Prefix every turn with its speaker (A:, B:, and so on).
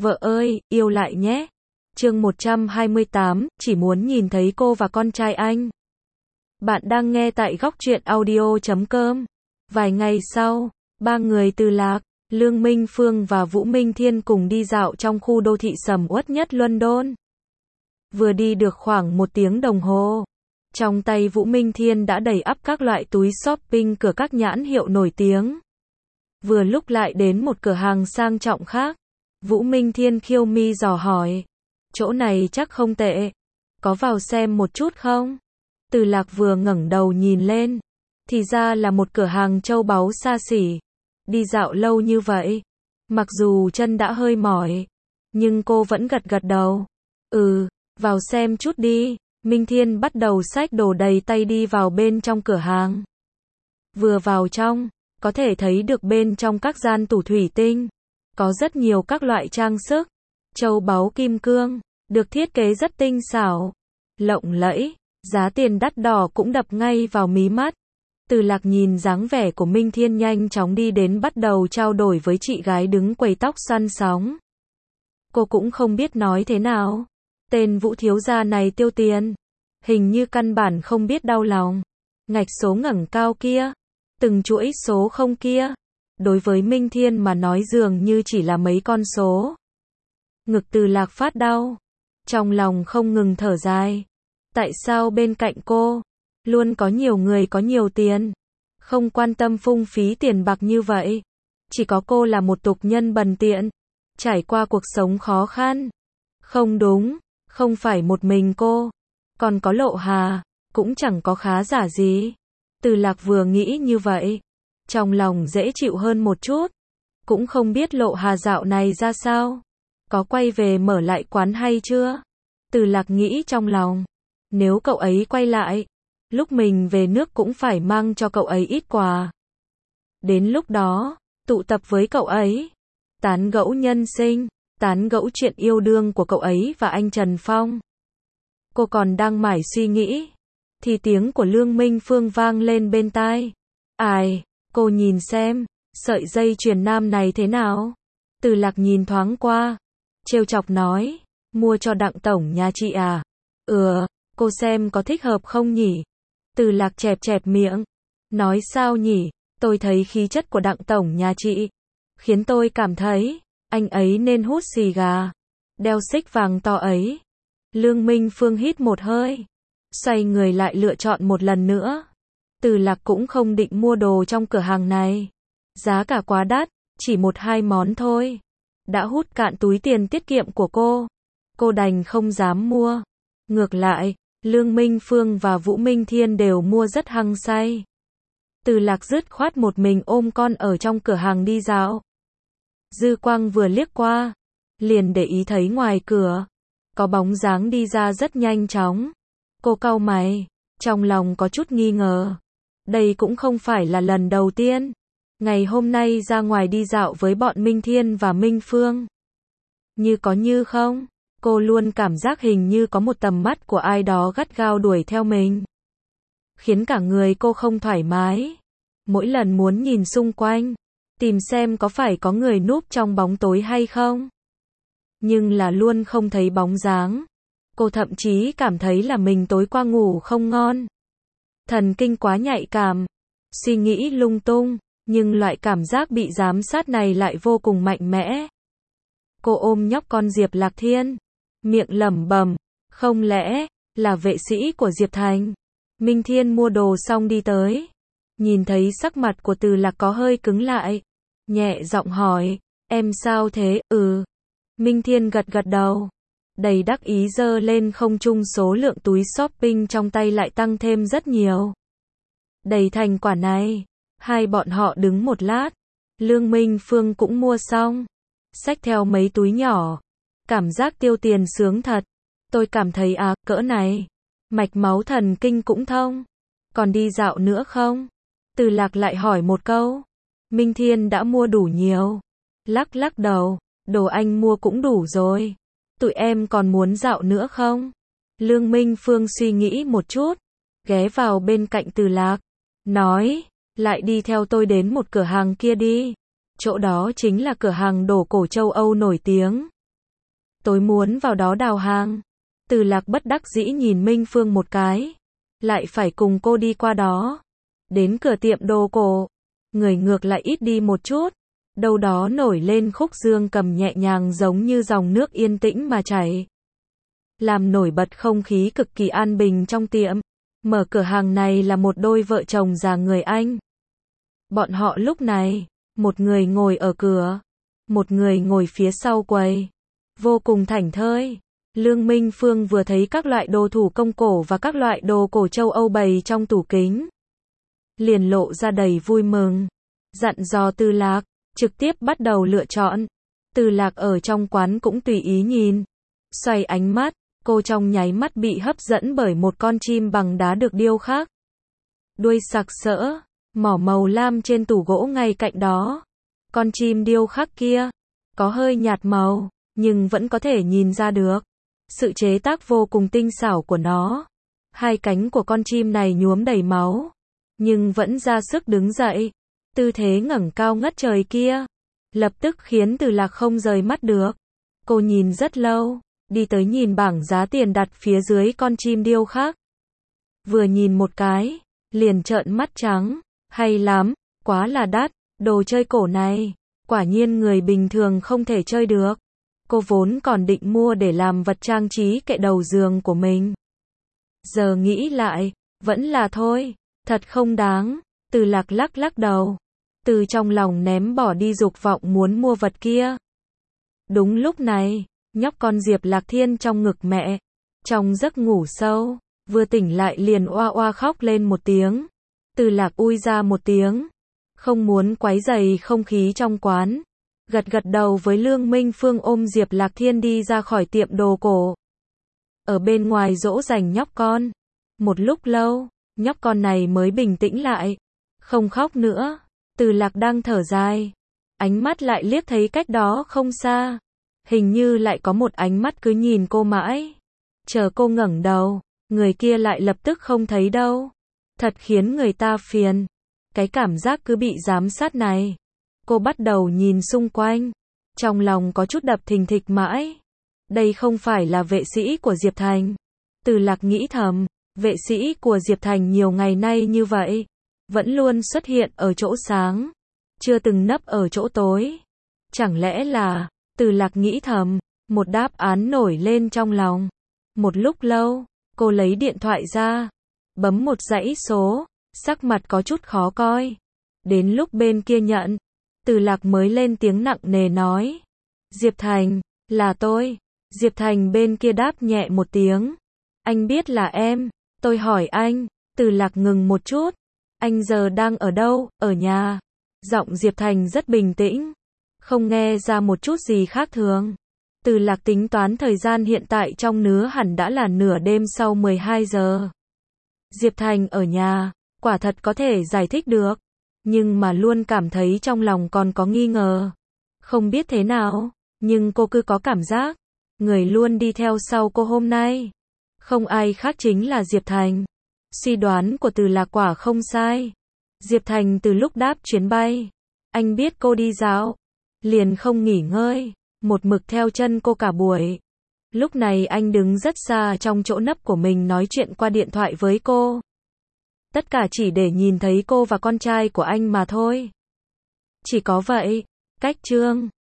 A: Vợ ơi, yêu lại nhé. Chương 128, chỉ muốn nhìn thấy cô và con trai anh. Bạn đang nghe tại góc truyện audio.com. Vài ngày sau, ba người Từ Lạc, Lương Minh Phương và Vũ Minh Thiên cùng đi dạo trong khu đô thị sầm uất nhất London. Vừa đi được khoảng 1 tiếng đồng hồ, trong tay Vũ Minh Thiên đã đầy ắp các loại túi shopping của các nhãn hiệu nổi tiếng. Vừa lúc lại đến một cửa hàng sang trọng khác, Vũ Minh Thiên khiêu mi dò hỏi, chỗ này chắc không tệ, có vào xem một chút không? Từ Lạc vừa ngẩng đầu nhìn lên, thì ra là một cửa hàng châu báu xa xỉ. Đi dạo lâu như vậy, mặc dù chân đã hơi mỏi, nhưng cô vẫn gật gật đầu. Vào xem chút đi. Minh Thiên bắt đầu xách đồ đầy tay đi vào bên trong cửa hàng. Vừa vào trong, có thể thấy được bên trong các gian tủ thủy tinh, có rất nhiều các loại trang sức, châu báu kim cương, được thiết kế rất tinh xảo, lộng lẫy, giá tiền đắt đỏ cũng đập ngay vào mí mắt. Từ Lạc nhìn dáng vẻ của Minh Thiên nhanh chóng đi đến bắt đầu trao đổi với chị gái đứng quầy tóc xoăn sóng. Cô cũng không biết nói thế nào. Tên Vũ thiếu gia này tiêu tiền, hình như căn bản không biết đau lòng. Ngạch số ngẩng cao kia, từng chuỗi số không kia, đối với Minh Thiên mà nói dường như chỉ là mấy con số. Ngực Từ Lạc phát đau, trong lòng không ngừng thở dài. Tại sao bên cạnh cô luôn có nhiều người có nhiều tiền, không quan tâm phung phí tiền bạc như vậy? Chỉ có cô là một tục nhân bần tiện, trải qua cuộc sống khó khăn. Không đúng, không phải một mình cô, còn có Lộ Hà, cũng chẳng có khá giả gì. Từ Lạc vừa nghĩ như vậy, trong lòng dễ chịu hơn một chút. Cũng không biết Lộ Hà dạo này ra sao, có quay về mở lại quán hay chưa? Từ Lạc nghĩ trong lòng, nếu cậu ấy quay lại, lúc mình về nước cũng phải mang cho cậu ấy ít quà. Đến lúc đó, tụ tập với cậu ấy, tán gẫu nhân sinh, tán gẫu chuyện yêu đương của cậu ấy và anh Trần Phong. Cô còn đang mải suy nghĩ, thì tiếng của Lương Minh Phương vang lên bên tai. Ai, cô nhìn xem, sợi dây chuyền nam này thế nào? Từ Lạc nhìn thoáng qua, trêu chọc nói, mua cho Đặng tổng nhà chị à? Cô xem có thích hợp không nhỉ? Từ Lạc chẹp chẹp miệng, nói sao nhỉ, tôi thấy khí chất của Đặng tổng nhà chị, khiến tôi cảm thấy, anh ấy nên hút xì gà, đeo xích vàng to ấy. Lương Minh Phương hít một hơi, xoay người lại lựa chọn một lần nữa. Từ Lạc cũng không định mua đồ trong cửa hàng này, giá cả quá đắt, chỉ 1-2 món thôi, đã hút cạn túi tiền tiết kiệm của cô đành không dám mua. Ngược lại, Lương Minh Phương và Vũ Minh Thiên đều mua rất hăng say. Từ Lạc dứt khoát một mình ôm con ở trong cửa hàng đi dạo. Dư quang vừa liếc qua, liền để ý thấy ngoài cửa có bóng dáng đi ra rất nhanh chóng. Cô cau mày, trong lòng có chút nghi ngờ. Đây cũng không phải là lần đầu tiên ngày hôm nay ra ngoài đi dạo với bọn Minh Thiên và Minh Phương. Như có như không, cô luôn cảm giác hình như có một tầm mắt của ai đó gắt gao đuổi theo mình, khiến cả người cô không thoải mái. Mỗi lần muốn nhìn xung quanh, tìm xem có phải có người núp trong bóng tối hay không, nhưng là luôn không thấy bóng dáng. Cô thậm chí cảm thấy là mình tối qua ngủ không ngon. Thần kinh quá nhạy cảm, suy nghĩ lung tung, nhưng loại cảm giác bị giám sát này lại vô cùng mạnh mẽ. Cô ôm nhóc con Diệp Lạc Thiên, miệng lẩm bẩm, không lẽ là vệ sĩ của Diệp Thành? Minh Thiên mua đồ xong đi tới, nhìn thấy sắc mặt của Từ Lạc có hơi cứng lại, nhẹ giọng hỏi, em sao thế? Minh Thiên gật gật đầu, đầy đắc ý giơ lên không trung. Số lượng túi shopping trong tay lại tăng thêm rất nhiều. Đầy thành quả này, hai bọn họ đứng một lát, Lương Minh Phương cũng mua xong, xách theo mấy túi nhỏ, cảm giác tiêu tiền sướng thật. Tôi cảm thấy cỡ này, mạch máu thần kinh cũng thông. Còn đi dạo nữa không? Từ Lạc lại hỏi một câu. Minh Thiên đã mua đủ nhiều, lắc lắc đầu, đồ anh mua cũng đủ rồi. Tụi em còn muốn dạo nữa không? Lương Minh Phương suy nghĩ một chút, ghé vào bên cạnh Từ Lạc, nói, lại đi theo tôi đến một cửa hàng kia đi. Chỗ đó chính là cửa hàng đồ cổ châu Âu nổi tiếng. Tôi muốn vào đó đào hàng. Từ Lạc bất đắc dĩ nhìn Minh Phương một cái. Lại phải cùng cô đi qua đó. Đến cửa tiệm đồ cổ. Người ngược lại ít đi một chút. Đâu đó nổi lên khúc dương cầm nhẹ nhàng giống như dòng nước yên tĩnh mà chảy. Làm nổi bật không khí cực kỳ an bình trong tiệm. Mở cửa hàng này là một đôi vợ chồng già người Anh. Bọn họ lúc này, một người ngồi ở cửa, một người ngồi phía sau quầy. Vô cùng thảnh thơi. Lương Minh Phương vừa thấy các loại đồ thủ công cổ và các loại đồ cổ châu Âu bày trong tủ kính. Liền lộ ra đầy vui mừng. Dặn dò Từ Lạc, trực tiếp bắt đầu lựa chọn. Từ Lạc ở trong quán cũng tùy ý nhìn. Xoay ánh mắt, cô trong nháy mắt bị hấp dẫn bởi một con chim bằng đá được điêu khắc. Đuôi sặc sỡ, mỏ màu lam trên tủ gỗ ngay cạnh đó. Con chim điêu khắc kia, có hơi nhạt màu, nhưng vẫn có thể nhìn ra được. Sự chế tác vô cùng tinh xảo của nó. Hai cánh của con chim này nhuốm đầy máu, nhưng vẫn ra sức đứng dậy. Tư thế ngẩng cao ngất trời kia, lập tức khiến Từ Lạc không rời mắt được. Cô nhìn rất lâu, đi tới nhìn bảng giá tiền đặt phía dưới con chim điêu khắc. Vừa nhìn một cái, liền trợn mắt trắng. Hay lắm, quá là đắt, đồ chơi cổ này, quả nhiên người bình thường không thể chơi được. Cô vốn còn định mua để làm vật trang trí kệ đầu giường của mình. Giờ nghĩ lại, vẫn là thôi, thật không đáng. Từ Lạc lắc lắc đầu, từ trong lòng ném bỏ đi dục vọng muốn mua vật kia. Đúng lúc này, nhóc con Diệp Lạc Thiên trong ngực mẹ, trong giấc ngủ sâu, vừa tỉnh lại liền oa oa khóc lên một tiếng. Từ Lạc ui ra một tiếng, không muốn quấy rầy không khí trong quán. Gật gật đầu với Lương Minh Phương ôm Diệp Lạc Thiên đi ra khỏi tiệm đồ cổ. Ở bên ngoài dỗ dành nhóc con. Một lúc lâu, nhóc con này mới bình tĩnh lại. Không khóc nữa. Từ Lạc đang thở dài. Ánh mắt lại liếc thấy cách đó không xa. Hình như lại có một ánh mắt cứ nhìn cô mãi. Chờ cô ngẩng đầu, người kia lại lập tức không thấy đâu. Thật khiến người ta phiền. Cái cảm giác cứ bị giám sát này. Cô bắt đầu nhìn xung quanh. Trong lòng có chút đập thình thịch mãi. Đây không phải là vệ sĩ của Diệp Thành. Từ Lạc nghĩ thầm, vệ sĩ của Diệp Thành nhiều ngày nay như vậy. Vẫn luôn xuất hiện ở chỗ sáng. Chưa từng nấp ở chỗ tối. Chẳng lẽ là, Từ Lạc nghĩ thầm, một đáp án nổi lên trong lòng. Một lúc lâu, cô lấy điện thoại ra. Bấm một dãy số, sắc mặt có chút khó coi. Đến lúc bên kia nhận, Từ Lạc mới lên tiếng nặng nề nói. Diệp Thành, là tôi. Diệp Thành bên kia đáp nhẹ một tiếng. Anh biết là em, tôi hỏi anh. Từ Lạc ngừng một chút. Anh giờ đang ở đâu, ở nhà? Giọng Diệp Thành rất bình tĩnh, không nghe ra một chút gì khác thường. Từ Lạc tính toán thời gian hiện tại trong nứa hẳn đã là nửa đêm sau 12 giờ. Diệp Thành ở nhà, quả thật có thể giải thích được. Nhưng mà luôn cảm thấy trong lòng còn có nghi ngờ. Không biết thế nào, nhưng cô cứ có cảm giác, người luôn đi theo sau cô hôm nay. Không ai khác chính là Diệp Thành. Suy đoán của Từ Lạc quả không sai. Diệp Thành từ lúc đáp chuyến bay, anh biết cô đi dạo, liền không nghỉ ngơi, một mực theo chân cô cả buổi. Lúc này anh đứng rất xa trong chỗ nấp của mình nói chuyện qua điện thoại với cô. Tất cả chỉ để nhìn thấy cô và con trai của anh mà thôi. Chỉ có vậy. Cách chương